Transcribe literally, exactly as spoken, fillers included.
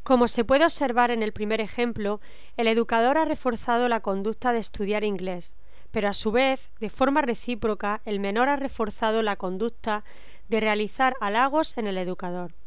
Como se puede observar en el primer ejemplo, el educador ha reforzado la conducta de estudiar inglés, pero a su vez, de forma recíproca, el menor ha reforzado la conducta de realizar halagos en el educador.